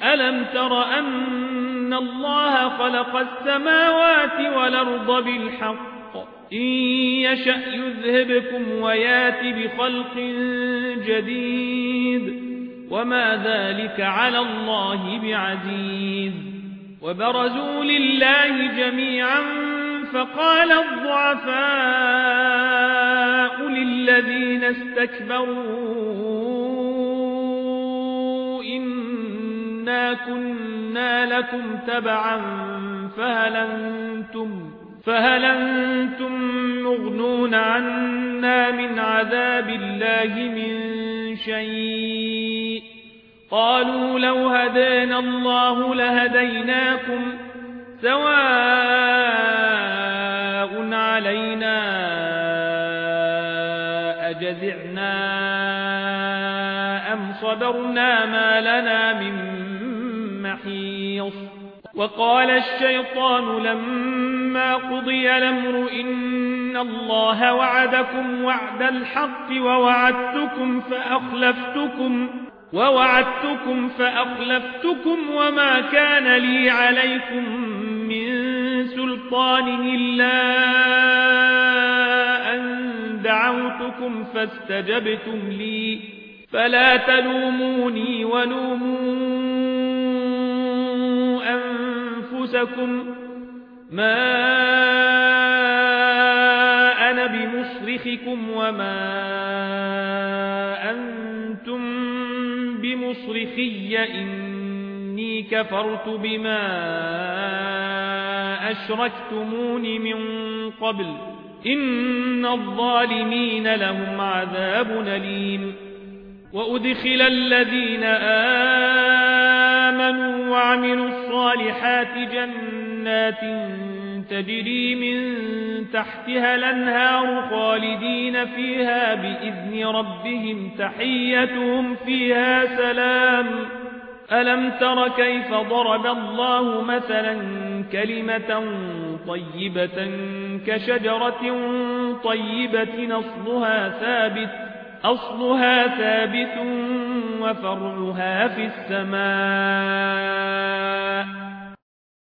ألم تر أن الله خلق السماوات والأرض بالحق إن يشأ يذهبكم ويات بخلق جديد وما ذلك على الله بعزيز وبرزوا لله جميعا فقال الضعفاء للذين استكبروا إنا كنا لكم تبعا فهل أنتم مغنون عنا من عذاب الله من شيء قالوا لو هدانا الله لهديناكم سواء علينا أجزعنا أم صبرنا ما لنا من محيص وقال الشيطان لما قضي الأمر إن الله وعدكم وعد الحق ووعدتكم فأخلفتكم وما كان لي عليكم من سلطان إلا أن دعوتكم فاستجبتم لي فلا تلوموني ولوموا أنفسكم ما أنا بمصرخكم وما أنتم بمصرخي إني كفرت بما أشركتمون من قبل إن الظالمين لهم عذاب أليم وأدخل الذين آمنوا وعملوا الصالحات جنات تجري من تحتها الأنهار خالدين فيها بإذن ربهم تحيتهم فيها سلام ألم تر كيف ضرب الله مثلا كلمة طيبة كشجرة طيبة أصلها ثابت وفرعها في السماء